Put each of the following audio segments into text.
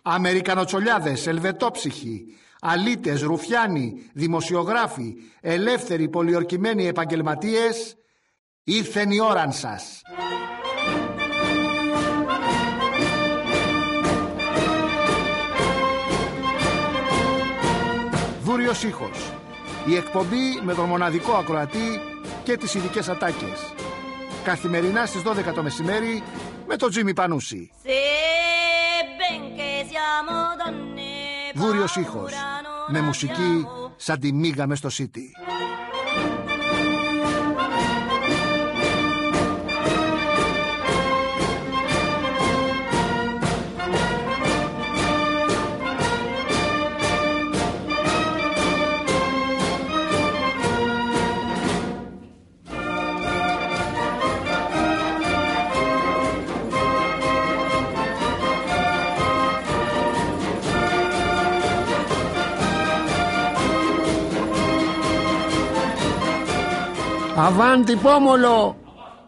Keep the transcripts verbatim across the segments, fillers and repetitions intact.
Αμερικανοτσολιάδες, ελβετόψυχοι, αλήτες, ρουφιάνοι, δημοσιογράφοι, ελεύθεροι πολιορκημένοι επαγγελματίες, ήρθεν η ώραν σας. Βούριος ήχος. Η εκπομπή με τον μοναδικό ακροατή και τις ειδικές ατάκες. Καθημερινά στις δώδεκα το μεσημέρι με τον Τζίμι Πανούση. Βούριος ήχος. Με μουσική σαν τη μίγα μες στο City. Αβάντι πόμολο!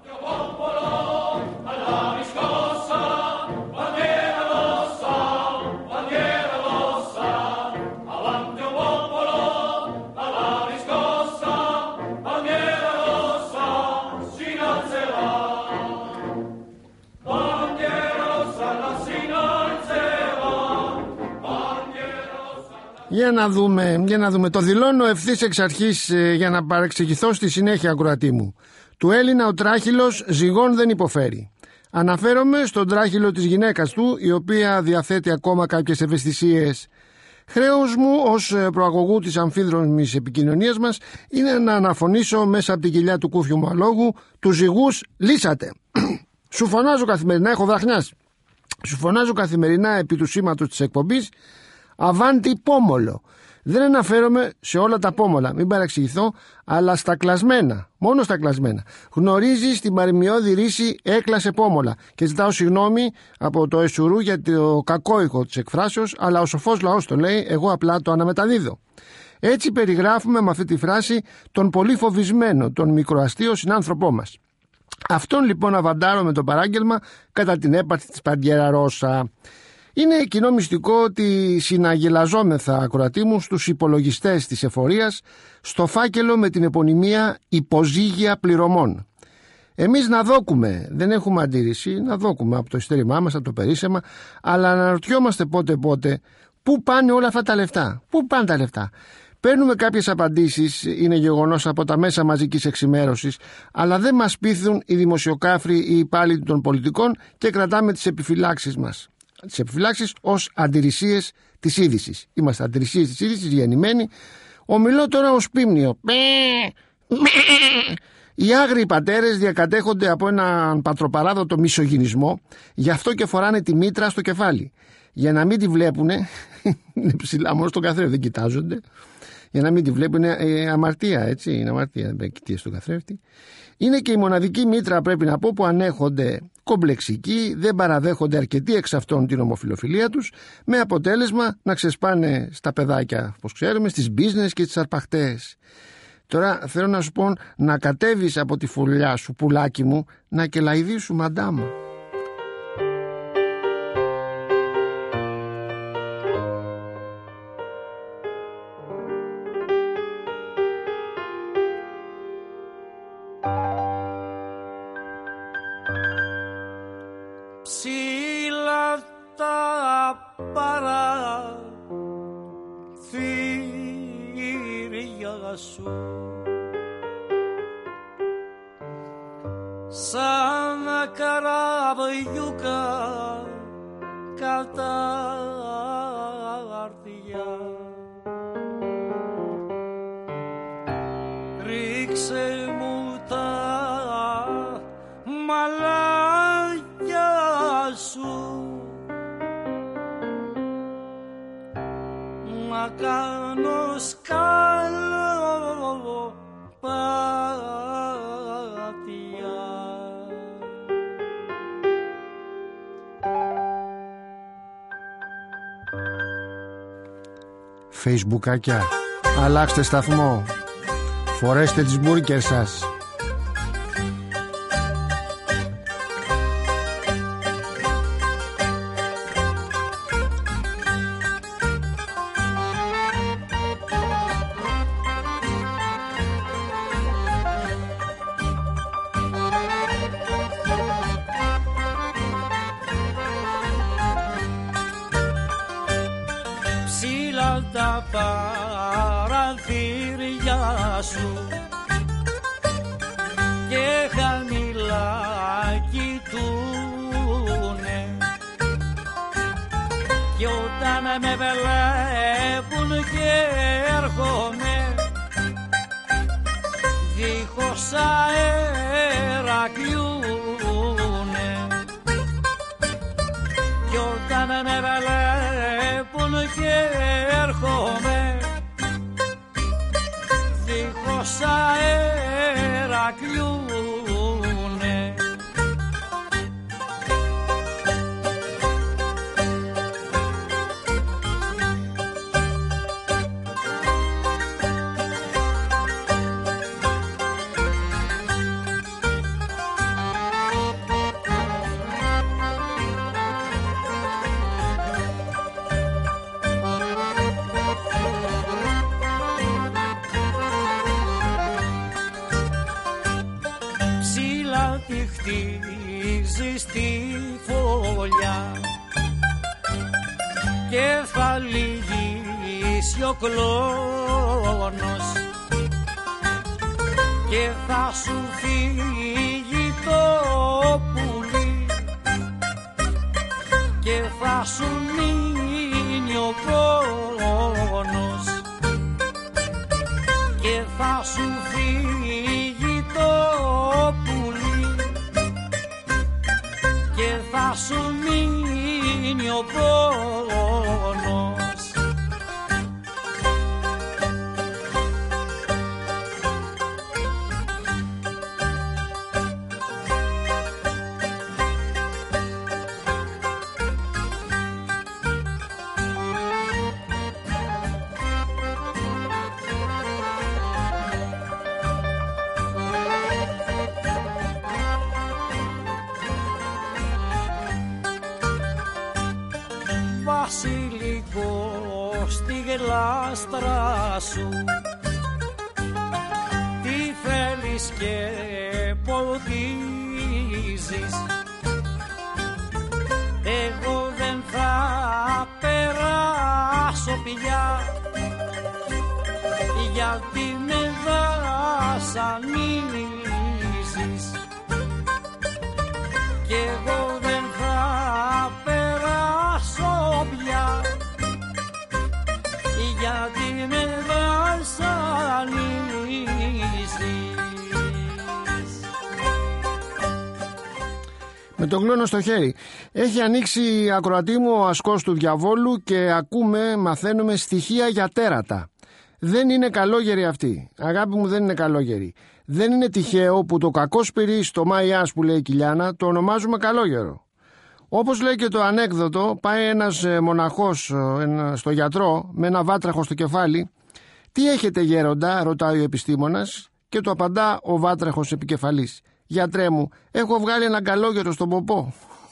Για να δούμε, για να δούμε. Το δηλώνω ευθύς εξ αρχής ε, για να παρεξηγηθώ στη συνέχεια, ακροατή μου. Του Έλληνα ο τράχυλος ζυγών δεν υποφέρει. Αναφέρομαι στον τράχυλο της γυναίκας του, η οποία διαθέτει ακόμα κάποιες ευαισθησίες. Χρέος μου ως προαγωγού της αμφίδρομης επικοινωνίας μας είναι να αναφωνήσω μέσα από την κοιλιά του κούφιου μου αλόγου τους ζυγούς λύσατε. Σου φωνάζω καθημερινά, έχω βραχνιάσει. Σου φωνάζω καθημερινά επί του σήματος της εκπομπής. Αβάντι πόμολο. Δεν αναφέρομαι σε όλα τα πόμολα, μην παρεξηγηθώ, αλλά στα κλασμένα, μόνο στα κλασμένα. Γνωρίζεις την παροιμιώδη ρίση έκλασε πόμολα. Και ζητάω συγγνώμη από το Εσουρού για το κακό ήχο της εκφράσεως, αλλά ο σοφός λαός το λέει, εγώ απλά το αναμεταδίδω. Έτσι περιγράφουμε με αυτή τη φράση τον πολύ φοβισμένο, τον μικροαστείο συνάνθρωπό μας. Αυτόν λοιπόν αβαντάρω με το παράγγελμα κατά την έπαρση της Παντιέρα Ρώσα. Είναι κοινό μυστικό ότι συναγελαζόμεθα, ακροατή μου, στους υπολογιστές της εφορίας στο φάκελο με την επωνυμία υποζύγια πληρωμών. Εμείς να δόκουμε, δεν έχουμε αντίρρηση, να δόκουμε από το ειστέρημά μας, από το περίσσεμα, αλλά αναρωτιόμαστε πότε πότε πού πάνε όλα αυτά τα λεφτά, πού πάνε τα λεφτά. Παίρνουμε κάποιες απαντήσεις, είναι γεγονός, από τα μέσα μαζικής εξημέρωσης, αλλά δεν μας πείθουν οι δημοσιοκάφροι ή οι υπάλληλοι των πολιτικών και κρατάμε τις επιφυλάξεις μας. Τις επιφυλάξεις ως αντιρρησίες της είδησης. Είμαστε αντιρρησίες της είδησης, γεννημένοι. Ομιλώ τώρα ως πίμνιο. Οι άγριοι πατέρες διακατέχονται από έναν πατροπαράδοτο μισογυνισμό, γι' αυτό και φοράνε τη μήτρα στο κεφάλι. Για να μην τη βλέπουνε, είναι ψηλά μόνο στον καθρέφτη, δεν κοιτάζονται. Για να μην τη βλέπουν, είναι αμαρτία, έτσι, είναι αμαρτία, δεν κοιτήσει στον καθρέφτη. Είναι και η μοναδική μήτρα, πρέπει να πω, που ανέχονται κομπλεξικοί, δεν παραδέχονται αρκετοί εξ αυτών την ομοφιλοφιλία τους, με αποτέλεσμα να ξεσπάνε στα παιδάκια, όπως ξέρουμε, στις business και τις αρπαχτές. Τώρα θέλω να σου πω να κατέβεις από τη φωλιά σου, πουλάκι μου, να κελαϊδίσου μαντάμα. Ψήλα τα παραθύρια σου σαν καραβιούκα κατάρτια, ρίξε μου τα μαλάκια σου να κάνω σκάλο πάτια. Φεϊσμπουκάκια, αλλάξτε σταθμό, φορέστε τις μπουρκες σας. ψηλά τα παραθύρια σου και χαμηλά κοιτούνε κι όταν με βλέπουν και έρχομαι δίχως αέρα κλιούνε κι όταν με βλέπουν και έρχομαι δίχως αέρα κλιούνε. Χτίζει στη φωλιά και θα λυγίσει ο κλόνος και θα σου φύγει το πουλί και θα σου μείνει ο πόνος και θα σου φύγει το πουλί και θα σου μείνει ο πόνος. Βασιλικό στη γλάστρα σου τι θέλεις και ποτίζεις εγώ δεν θα περάσω πια γιατί με βασανίζεις και εγώ δεν θα περάσω πια γιατί με βασανίζεις. Με τον κλόνο στο χέρι. Έχει ανοίξει, ακροατή μου, ο ασκός του διαβόλου και ακούμε, μαθαίνουμε στοιχεία για τέρατα. Δεν είναι καλόγεροι αυτοί. Αγάπη μου, δεν είναι καλόγεροι. Δεν είναι τυχαίο που το κακό σπυρί στο Μαϊάς που λέει η Κιλιάνα το ονομάζουμε καλόγερο. Όπως λέει και το ανέκδοτο, πάει ένας μοναχός στο γιατρό με ένα βάτραχο στο κεφάλι. «Τι έχετε γέροντα?» ρωτάει ο επιστήμονας και του απαντά ο βάτραχος επικεφαλής. «Γιατρέ μου, έχω βγάλει ένα καλόγερο στον ποπό».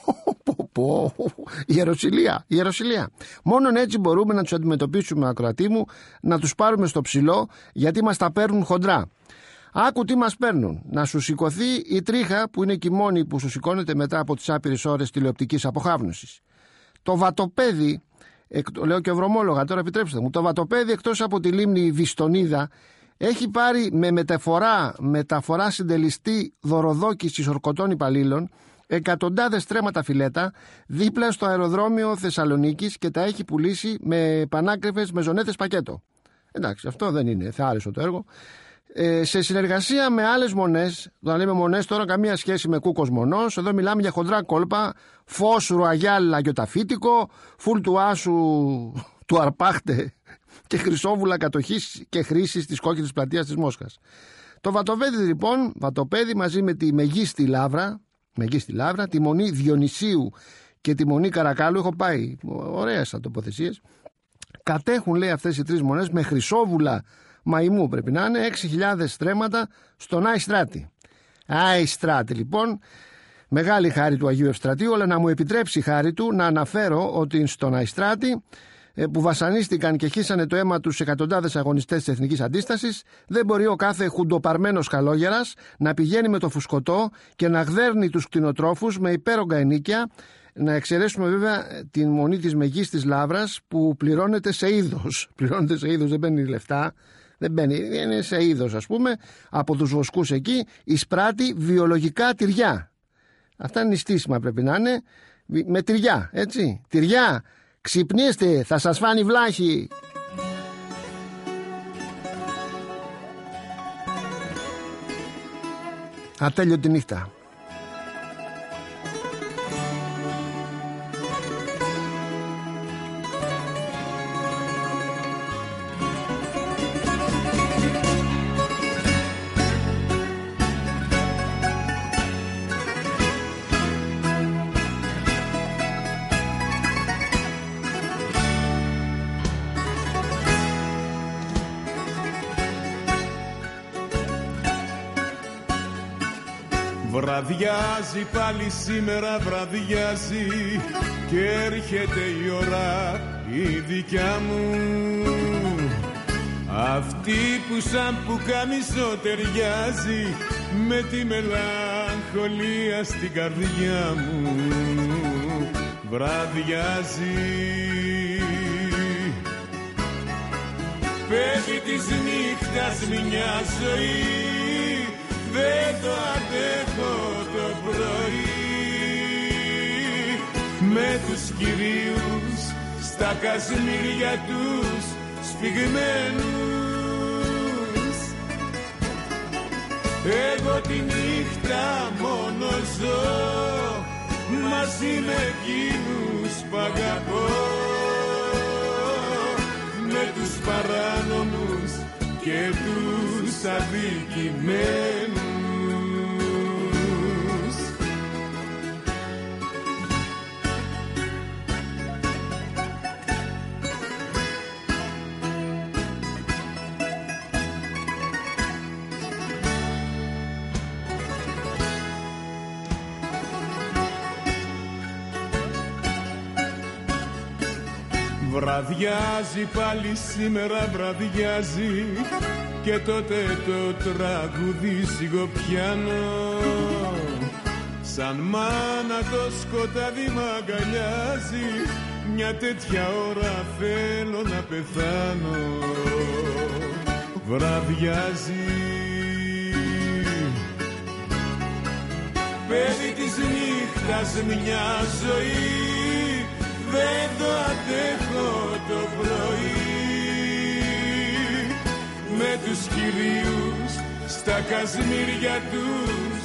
Ποπό, ιεροσυλία, ιεροσυλία. Μόνον έτσι μπορούμε να τους αντιμετωπίσουμε, ακροατή μου, να τους πάρουμε στο ψηλό, γιατί μας τα παίρνουν χοντρά. Άκου τι μας παίρνουν. Να σου σηκωθεί η τρίχα που είναι και η μόνη που σου σηκώνεται μετά από τις άπειρες ώρες τηλεοπτικής αποχάβνωσης. Το βατοπέδι, εκ, λέω και ευρωμόλογα, τώρα επιτρέψτε μου, το βατοπέδι εκτός από τη λίμνη Βιστονίδα έχει πάρει με μεταφορά, μεταφορά συντελεστή δωροδόκησης ορκωτών υπαλλήλων εκατοντάδες στρέμματα φιλέτα δίπλα στο αεροδρόμιο Θεσσαλονίκης και τα έχει πουλήσει με πανάκριβες μεζονέτες πακέτο. Εντάξει, αυτό δεν είναι θεάριστο το έργο. Ε, σε συνεργασία με άλλες μονές, όταν λέμε μονές τώρα καμία σχέση με κούκος μονός, εδώ μιλάμε για χοντρά κόλπα, φως ρουαγιάλ αγιοταφίτικο, φουλ του άσου του αρπάχτε και χρυσόβουλα κατοχής και χρήσης της κόκκινης πλατείας της Μόσχας. Το βατοπέδι λοιπόν, βατοπέδι μαζί με τη μεγίστη λάβρα, μεγίστη λάβρα, τη μονή Διονυσίου και τη μονή Καρακάλου, έχω πάει, ωραίες τοποθεσίες, κατέχουν, λέει, αυτές οι τρεις μονές με χρυσόβουλα μαϊμού, πρέπει να είναι, έξι χιλιάδες στρέμματα στον Αϊστράτη. Αϊστράτη λοιπόν, μεγάλη χάρη του Αγίου Ευστρατείου, αλλά να μου επιτρέψει η χάρη του να αναφέρω ότι στον Αϊστράτη, που βασανίστηκαν και χύσανε το αίμα τους εκατοντάδες αγωνιστές της Εθνικής Αντίστασης, δεν μπορεί ο κάθε χουντοπαρμένος καλόγερας να πηγαίνει με το φουσκωτό και να γδέρνει τους κτηνοτρόφους με υπέρογκα ενίκια, Να εξαιρέσουμε βέβαια την μονή της Μεγίστης Λαύρας που πληρώνεται σε είδος. Πληρώνεται σε είδος, δεν παίρνει λεφτά. Δεν μπαίνει, είναι σε είδος, ας πούμε, από τους βοσκούς εκεί. Εισπράττει βιολογικά τυριά. Αυτά είναι νηστίσιμα, πρέπει να είναι. Με τυριά, έτσι. Τυριά, ξυπνήστε, θα σας φάνει βλάχη. Ατέλειωτη νύχτα. Βραδιάζει πάλι σήμερα, βραδιάζει και έρχεται η ώρα η δικιά μου, αυτή που σαν πουκάμισο ταιριάζει με τη μελαγχολία στην καρδιά μου. Βραδιάζει, πέφτει της νύχτας μια ζωή, δεν το αντέχω το πρωί, με τους κυρίους στα κασμίρια τους σφιγμένους. Εγώ τη νύχτα μόνο ζω μαζί με εκείνους που αγαπώ, με τους παράνομους και τους αδικημένους. Βραδιάζει πάλι σήμερα, βραδιάζει και τότε το τραγούδι σιγοπιάνω, σαν μάνα το σκοτάδι μ' αγκαλιάζει, μια τέτοια ώρα θέλω να πεθάνω. Βραδιάζει, παιδί της νύχτας μια ζωή, δεν το αντέχω το πρωί, με τους κυρίους στα κασμίρια τους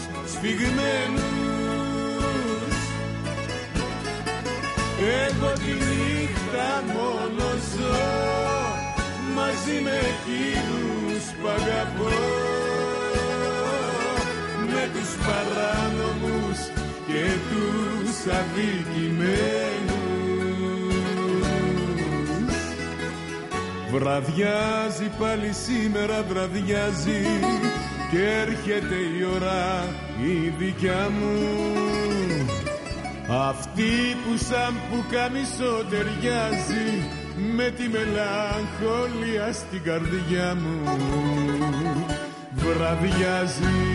σφιγμένους. Εγώ τη νύχτα μόνο ζω μαζί με εκείνους που αγαπώ, με τους παράνομους και τους αδικημένους. Βραδιάζει πάλι σήμερα, βραδιάζει και έρχεται η ώρα η δικιά μου, αυτή που σαν πουκάμισο ταιριάζει με τη μελαγχολία στην καρδιά μου. Βραδιάζει.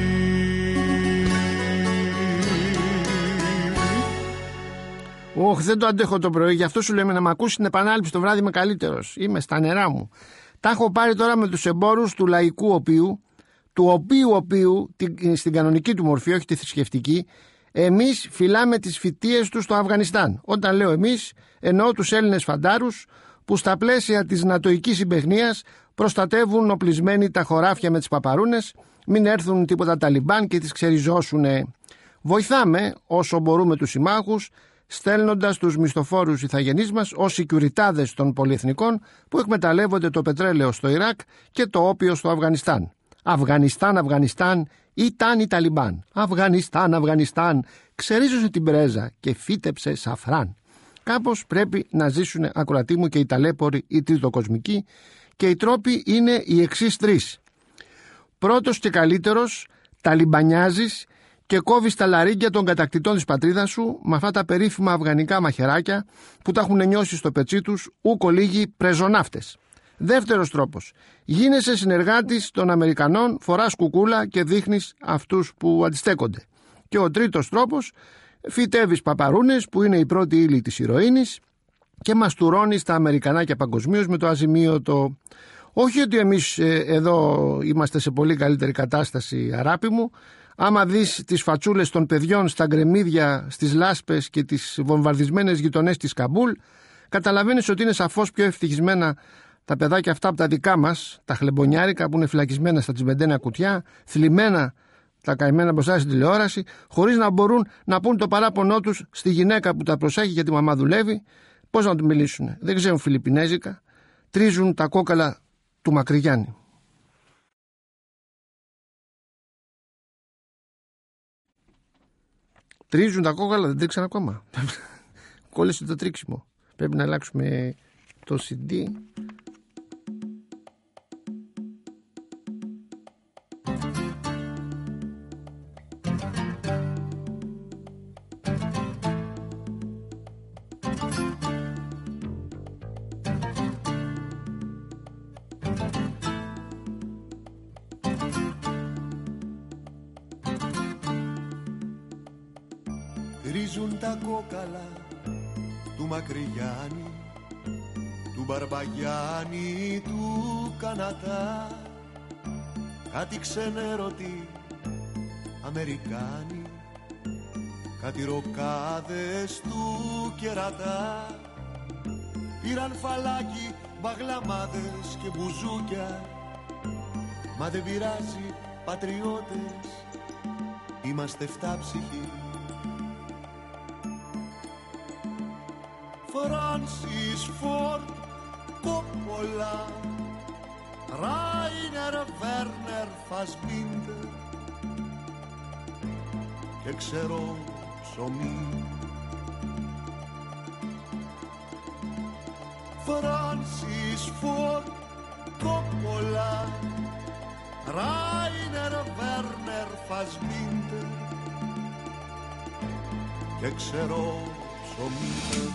Ωχ, δεν το αντέχω το πρωί, γι' αυτό σου λέμε να μ' ακούσει την επανάληψη το βράδυ, είμαι καλύτερος. Είμαι στα νερά μου. Τα έχω πάρει τώρα με τους εμπόρους του λαϊκού οποίου, του οποίου οποίου, στην κανονική του μορφή, όχι τη θρησκευτική. Εμείς φυλάμε τις φυτίες τους στο Αφγανιστάν. Όταν λέω εμείς, εννοώ τους Έλληνες φαντάρους που στα πλαίσια της νατοικής συμπαιχνίας προστατεύουν οπλισμένοι τα χωράφια με τις παπαρούνες, μην έρθουν τίποτα Ταλιμπάν και τις ξεριζώσουνε. Βοηθάμε όσο μπορούμε τους συμμάχους, στέλνοντας τους μισθοφόρους ηθαγενείς μας ως σικιουριτάδες των πολυεθνικών που εκμεταλλεύονται το πετρέλαιο στο Ιράκ και το όπιο στο Αφγανιστάν. Αφγανιστάν, Αφγανιστάν, ήταν οι Ταλιμπάν. Αφγανιστάν, Αφγανιστάν, ξερίζωσε την πρέζα και φύτεψε σαφράν. Κάπως πρέπει να ζήσουν, ακροατοί μου, και οι ταλέποροι, οι τριτοκοσμικοί, και οι τρόποι είναι οι εξής τρεις. Πρώτος και καλύτερος, ταλιμπανιάζεις και κόβεις τα λαρύγκια των κατακτητών της πατρίδας σου με αυτά τα περίφημα αφγανικά μαχαιράκια που τα έχουν νιώσει στο πετσί τους ούκο λίγοι πρεζοναύτες. Δεύτερος τρόπος, γίνεσαι συνεργάτης των Αμερικανών, φοράς κουκούλα και δείχνεις αυτούς που αντιστέκονται. Και ο τρίτος τρόπος, φυτεύεις παπαρούνες που είναι η πρώτη ύλη της ηρωίνης και μαστουρώνεις τα Αμερικανάκια παγκοσμίως με το αζημίωτο. Όχι ότι εμείς ε, εδώ είμαστε σε πολύ καλύτερη κατάσταση, αράπη μου. Άμα δεις τις φατσούλες των παιδιών στα γκρεμίδια, στις λάσπες και τις βομβαρδισμένες γειτονές της Καμπούλ, καταλαβαίνεις ότι είναι σαφώς πιο ευτυχισμένα τα παιδάκια αυτά από τα δικά μας, τα χλεμπονιάρικα που είναι φυλακισμένα στα τσιμπεντένα κουτιά, θλιμμένα τα καημένα μπροστά στην τηλεόραση, χωρίς να μπορούν να πούν το παράπονό τους στη γυναίκα που τα προσέχει γιατί η μαμά δουλεύει. Πώς να του μιλήσουν, δεν ξέρουν φιλιππινέζικα, τρίζουν τα κόκαλα του Μακρυγιάννη. Τρίζουν τα κόκαλα, δεν τρίξαν ακόμα. Κόλλησε το τρίξιμο. Πρέπει να αλλάξουμε το σι ντι. Τρίζουν τα κόκαλα του Μακρυγιάννη, του Μπαρμπαγιάννη, του Κανατά. Κάτι ξενέρωτοι Αμερικάνοι, κάτι ροκάδες του κερατά. Πήραν φαλάκι, μπαγλαμάδες και μπουζούκια. Μα δεν πειράζει, πατριώτες, είμαστε φτάψυχοι. Φράνσις Φόρντ Κόπολα, Ράινερ Βέρνερ Φασμπίντερ και ξέρω ψωμί. Φράνσις Φόρντ Κόπολα, Ράινερ Βέρνερ Φασμπίντερ και ξέρω ψωμί.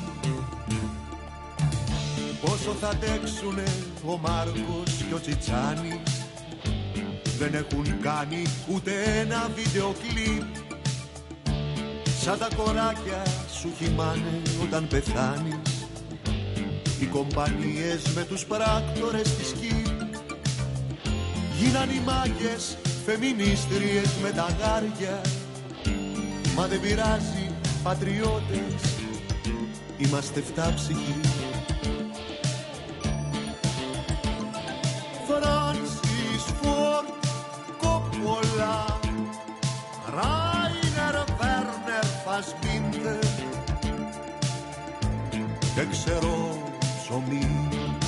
Πόσο θα αντέξουνε ο Μάρκος και ο Τσιτσάνης, δεν έχουν κάνει ούτε ένα βίντεο κλιπ. Σαν τα κοράκια σου χυμάνε όταν πεθάνεις, οι κομπανίες με τους πράκτορες της ΚΙΠ. Γίναν οι μάγκες φεμινίστριες με τα γάρια, μα δεν πειράζει, πατριώτες, είμαστε φτάψυχοι. Φράνσις Φόρντ Κόπολα, Ράινερ Βέρνερ Φασμπίντερ και ξέρω ψωμί.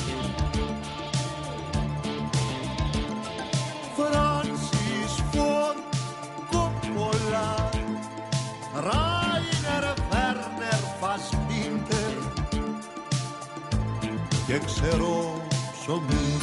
Φράνσις Φόρντ Κόπολα, Ράινερ Βέρνερ Φασμπίντερ και ξέρω ψωμί.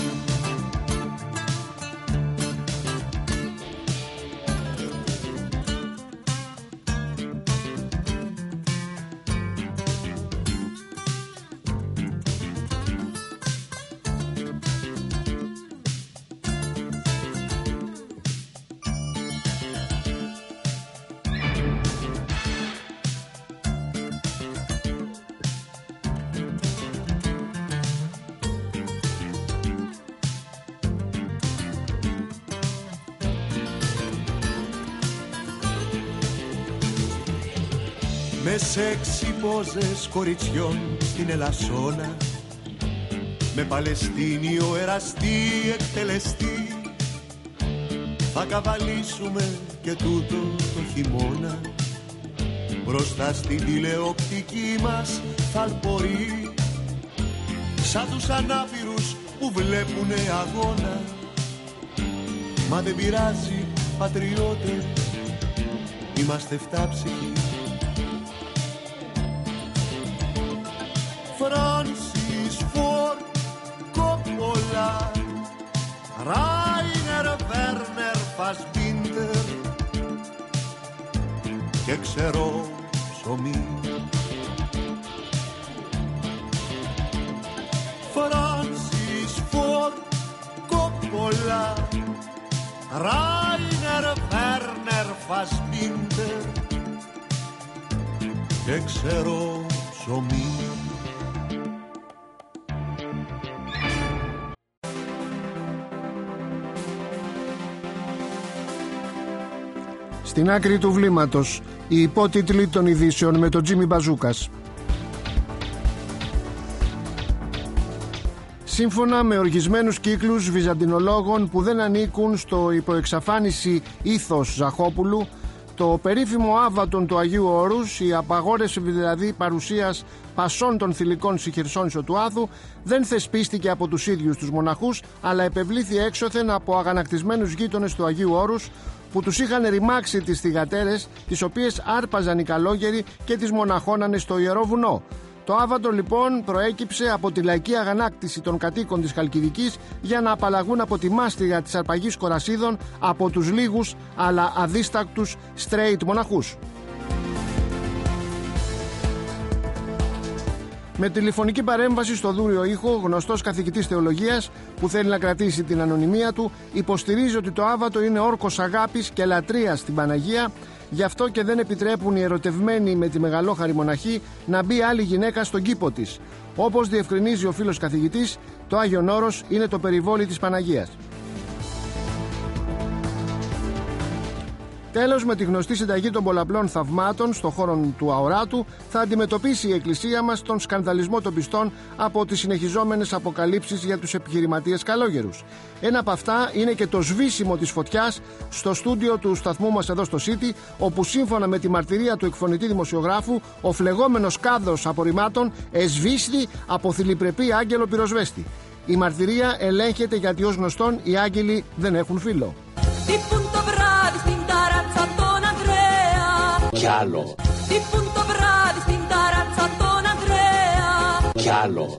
Με σεξι πόζες κοριτσιών στην Ελασσόνα, με Παλαιστίνιο εραστή εκτελεστή, θα καβαλήσουμε και τούτο το χειμώνα. Μπροστά στην τηλεοπτική μας θαλπορεί, σαν τους ανάπηρους που βλέπουνε αγώνα. Μα δεν πειράζει, πατριώτες, είμαστε φτάψυχοι. Φράνσις Φόρντ Κόπολα, Ράινερ Βέρνερ Φασμπίντερ και ξέρω ψωμί. Φράνσις Φόρντ Κόπολα, Ράινερ Βέρνερ Φασμπίντερ και ξέρω ψωμί. Στην άκρη του βλήματος, οι υπότιτλοι των ειδήσεων με τον Τζίμι Μπαζούκας. Σύμφωνα με οργισμένους κύκλους βυζαντινολόγων που δεν ανήκουν στο υποεξαφάνιση ήθος Ζαχόπουλου, το περίφημο άβατον του Αγίου Όρους, η απαγόρευση δηλαδή παρουσίας πασών των θηλυκών συχηρσών ισο του Άθου, δεν θεσπίστηκε από τους ίδιους τους μοναχούς, αλλά επευλήθη έξωθεν από αγανακτισμένους γείτονες του Αγίου Όρους, που τους είχαν ρημάξει τις θυγατέρες, τις οποίες άρπαζαν οι καλόγεροι και τις μοναχώνανε στο Ιερό Βουνό. Το άβατο λοιπόν προέκυψε από τη λαϊκή αγανάκτηση των κατοίκων της Χαλκιδικής για να απαλλαγούν από τη μάστιγα της αρπαγής κορασίδων από τους λίγους αλλά αδίστακτους straight μοναχούς. Με τηλεφωνική παρέμβαση στο δούριο ήχο, γνωστός καθηγητής θεολογίας που θέλει να κρατήσει την ανωνυμία του, υποστηρίζει ότι το άβατο είναι όρκος αγάπης και λατρείας στην Παναγία, γι' αυτό και δεν επιτρέπουν οι ερωτευμένοι με τη μεγαλόχαρη μοναχή να μπει άλλη γυναίκα στον κήπο της. Όπως διευκρινίζει ο φίλος καθηγητής, το Άγιον Όρος είναι το περιβόλι της Παναγίας. Τέλος, με τη γνωστή συνταγή των πολλαπλών θαυμάτων στον χώρο του αοράτου, θα αντιμετωπίσει η Εκκλησία μας τον σκανδαλισμό των πιστών από τις συνεχιζόμενες αποκαλύψεις για τους επιχειρηματίες καλόγερους. Ένα από αυτά είναι και το σβήσιμο της φωτιάς στο στούντιο του σταθμού μας εδώ στο City, όπου σύμφωνα με τη μαρτυρία του εκφωνητή δημοσιογράφου, ο φλεγόμενος κάδος απορριμμάτων εσβήστη από θηλυπρεπή άγγελο πυροσβέστη. Η μαρτυρία ελέγχεται γιατί ως γνωστόν οι άγγελοι δεν έχουν φύλλο. Κι άλλο. Κι άλλο.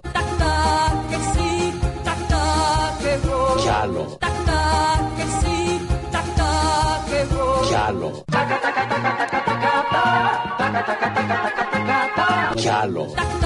Κι άλλο. Κι άλλο. Κι άλλο.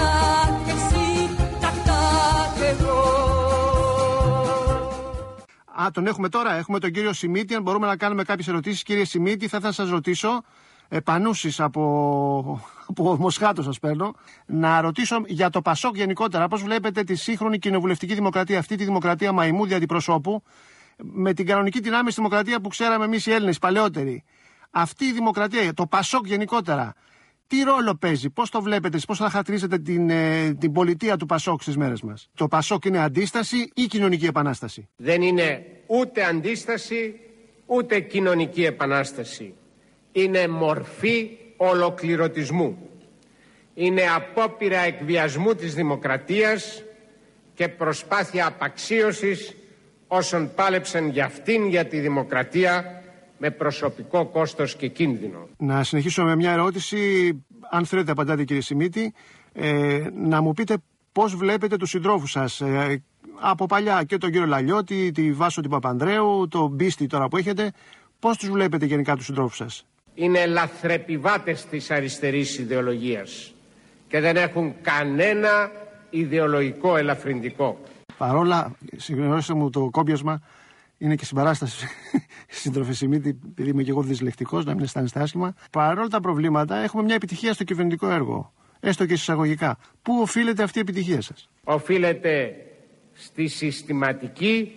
Α, τον έχουμε τώρα, έχουμε τον κύριο Σιμίτη. Αν μπορούμε να κάνουμε κάποιες ερωτήσεις, κύριε Σιμίτη, θα ήθελα να σας ρωτήσω, επανούσεις από, από Μοσχάτο σας παίρνω, να ρωτήσω για το Πασόκ γενικότερα. Πώς βλέπετε τη σύγχρονη κοινοβουλευτική δημοκρατία, αυτή τη δημοκρατία μαϊμού δια αντιπροσώπου, με την κανονική την άμεση δημοκρατία που ξέραμε εμείς οι Έλληνες παλαιότεροι. Αυτή η δημοκρατία, το Πασόκ γενικότερα, τι ρόλο παίζει, πώς το βλέπετε, πώς θα χαρακτηρίσετε την, ε, την πολιτεία του Πασόκ στις μέρες μας? Το Πασόκ είναι αντίσταση ή κοινωνική επανάσταση? Δεν είναι ούτε αντίσταση, ούτε κοινωνική επανάσταση. Είναι μορφή ολοκληρωτισμού. Είναι απόπειρα εκβιασμού της δημοκρατίας και προσπάθεια απαξίωσης όσων πάλεψαν για αυτήν, για τη δημοκρατία, με προσωπικό κόστος και κίνδυνο. Να συνεχίσω με μια ερώτηση, αν θέλετε απαντάτε κύριε Σιμίτη, ε, να μου πείτε πώς βλέπετε τους συντρόφους σας, ε, από παλιά, και τον κύριο Λαλιώτη, τη Βάσο την Παπανδρέου, τον Μπίστη τώρα που έχετε, πώς τους βλέπετε γενικά τους συντρόφους σας? Είναι λαθρεπιβάτες της αριστερής ιδεολογίας και δεν έχουν κανένα ιδεολογικό ελαφρυντικό. Παρόλα, συγγνώμη μου το κόμπιασμα, είναι και συμπαράσταση συντροφή Σιμίτη, επειδή είμαι και εγώ δυσλεκτικός, να μην αισθάνεστε άσχημα. Παρόλα τα προβλήματα, έχουμε μια επιτυχία στο κυβερνητικό έργο, έστω και εισαγωγικά. Πού οφείλεται αυτή η επιτυχία σας? Οφείλεται στη συστηματική,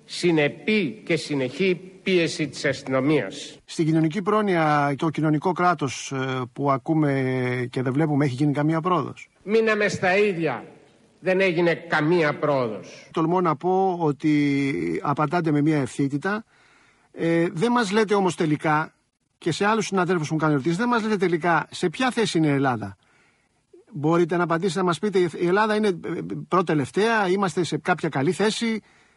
συνεπή και συνεχή πίεση της αστυνομίας. Στην κοινωνική πρόνοια, το κοινωνικό κράτος που ακούμε και δεν βλέπουμε, έχει γίνει καμία πρόοδος? Μείναμε στα ίδια. Δεν έγινε καμία πρόοδος. Τολμώ να πω ότι απαντάτε με μια ευθύτητα. Ε, δεν μας λέτε όμως τελικά, και σε άλλους συναδέλφους που μου κάνουν ερωτήσεις, δεν μας λέτε τελικά σε ποια θέση είναι η Ελλάδα. Μπορείτε να απαντήσετε, να μας πείτε, η Ελλάδα είναι πρώτη-τελευταία, είμαστε σε κάποια καλή θέση?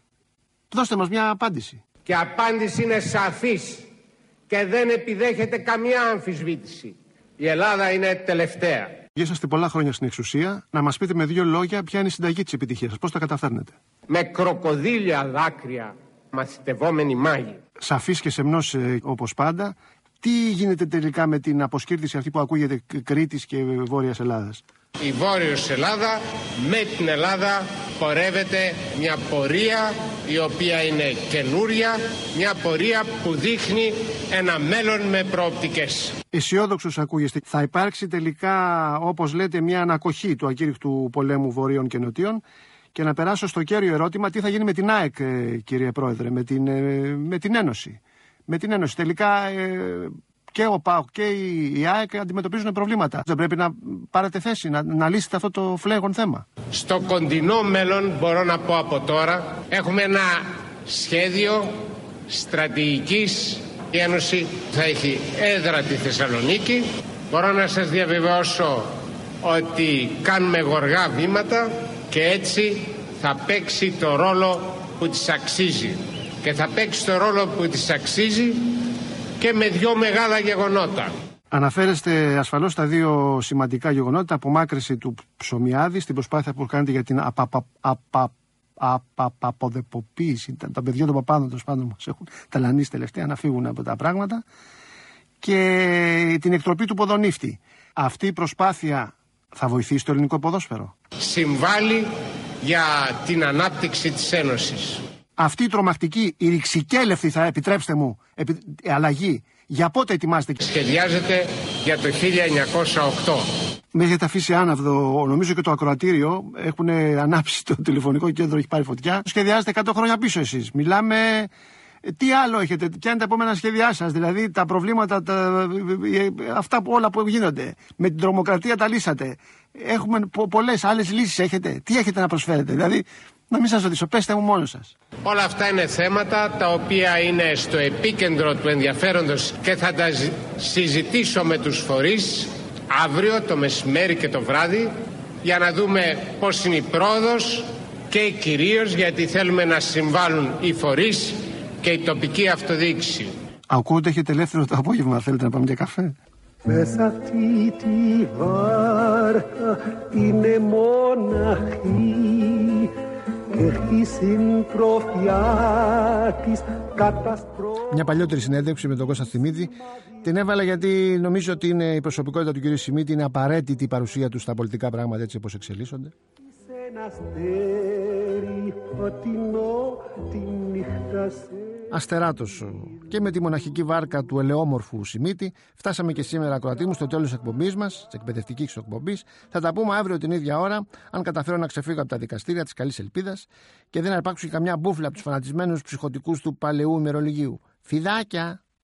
Δώστε μας μια απάντηση. Και η απάντηση είναι σαφής και δεν επιδέχεται καμία αμφισβήτηση. Η Ελλάδα είναι τελευταία. Είσαστε πολλά χρόνια στην εξουσία. Να μας πείτε με δύο λόγια ποια είναι η συνταγή της επιτυχίας σας. Πώς τα καταφέρνετε? Με κροκοδίλια δάκρυα, μαθητευόμενοι μάγοι. Σαφής και σεμνός ε, όπως πάντα. Τι γίνεται τελικά με την αποσκύρτηση αυτή που ακούγεται Κρήτης και Βόρειας Ελλάδας? Η Βόρειος Ελλάδα με την Ελλάδα πορεύεται μια πορεία η οποία είναι καινούρια, μια πορεία που δείχνει ένα μέλλον με προοπτικές. Αισιόδοξος ακούγεστε. Θα υπάρξει τελικά, όπως λέτε, μια ανακοχή του ακήρυκτου πολέμου Βορείων και Νοτίων. Και να περάσω στο κέριο ερώτημα, τι θα γίνει με την ΑΕΚ, κύριε Πρόεδρε, με την, με την Ένωση. Με την Ένωση. Τελικά και ο ΠΑΟΚ και η ΑΕΚ αντιμετωπίζουν προβλήματα. Δεν πρέπει να πάρετε θέση, να, να λύσετε αυτό το φλέγον θέμα. Στο κοντινό μέλλον, μπορώ να πω από τώρα, έχουμε ένα σχέδιο στρατηγικής. Η Ένωση θα έχει έδρα τη Θεσσαλονίκη. Μπορώ να σας διαβεβαιώσω ότι κάνουμε γοργά βήματα και έτσι θα παίξει το ρόλο που της αξίζει. Και θα παίξει το ρόλο που της αξίζει και με δυο μεγάλα γεγονότα. Αναφέρεστε ασφαλώς τα δύο σημαντικά γεγονότα, απομάκρυση του Ψωμιάδη στην προσπάθεια που κάνετε για την απαπαποδεποποίηση. Τα παιδιά των παπάδων τους πάντων μας έχουν ταλανίσει τελευταία να φύγουν από τα πράγματα, και την εκτροπή του ποδονύφτη. Αυτή η προσπάθεια θα βοηθήσει το ελληνικό ποδόσφαιρο. Συμβάλλει για την ανάπτυξη της Ένωσης. Αυτή η τρομακτική, η ρηξικέλευτη, θα επιτρέψτε μου, επι, αλλαγή, για πότε ετοιμάζεται? Σχεδιάζεται για το χίλια εννιακόσια οκτώ. Με έχετε αφήσει άναυδο, νομίζω και το ακροατήριο. Έχουν ανάψει το τηλεφωνικό κέντρο, έχει πάρει φωτιά. Σχεδιάζετε εκατό χρόνια πίσω εσείς. Μιλάμε. Τι άλλο έχετε, ποια είναι τα επόμενα σχέδιά σας? Δηλαδή τα προβλήματα, τα, αυτά που, όλα που γίνονται. Με την τρομοκρατία τα λύσατε. Έχουμε πο, πολλές άλλες λύσεις έχετε. Τι έχετε να προσφέρετε? Δηλαδή, να μην σας ρωτήσω, πέστε μου μόνος σας. Όλα αυτά είναι θέματα τα οποία είναι στο επίκεντρο του ενδιαφέροντος και θα τα συζητήσω με τους φορείς αύριο το μεσημέρι και το βράδυ, για να δούμε πώς είναι η πρόοδος και κυρίως γιατί θέλουμε να συμβάλλουν οι φορείς και η τοπική αυτοδιοίκηση. Ακούτε, έχετε ελεύθερο το απόγευμα, θέλετε να πάμε για καφέ? Μέσα αυτή τη βάρκα είναι μοναχή και η συντροφιά της καταστροφή. Μια παλιότερη συνέντευξη με τον Κώστα Θημίδη την έβαλα γιατί νομίζω ότι είναι η προσωπικότητα του κ. Σιμίτη, είναι απαραίτητη η παρουσία του στα πολιτικά πράγματα έτσι όπως εξελίσσονται. Αστεράτος και με τη μοναχική βάρκα του ελαιόμορφου Σιμίτη φτάσαμε και σήμερα, ακροατή μου, στο τέλος της εκπομπής μας, της εκπαιδευτικής εκπομπής. Θα τα πούμε αύριο την ίδια ώρα, αν καταφέρω να ξεφύγω από τα δικαστήρια της καλής ελπίδας και δεν αρπάξω καμιά μπούφλα από τους φανατισμένους ψυχοτικούς του παλαιού ημερολογίου. Φιδάκια!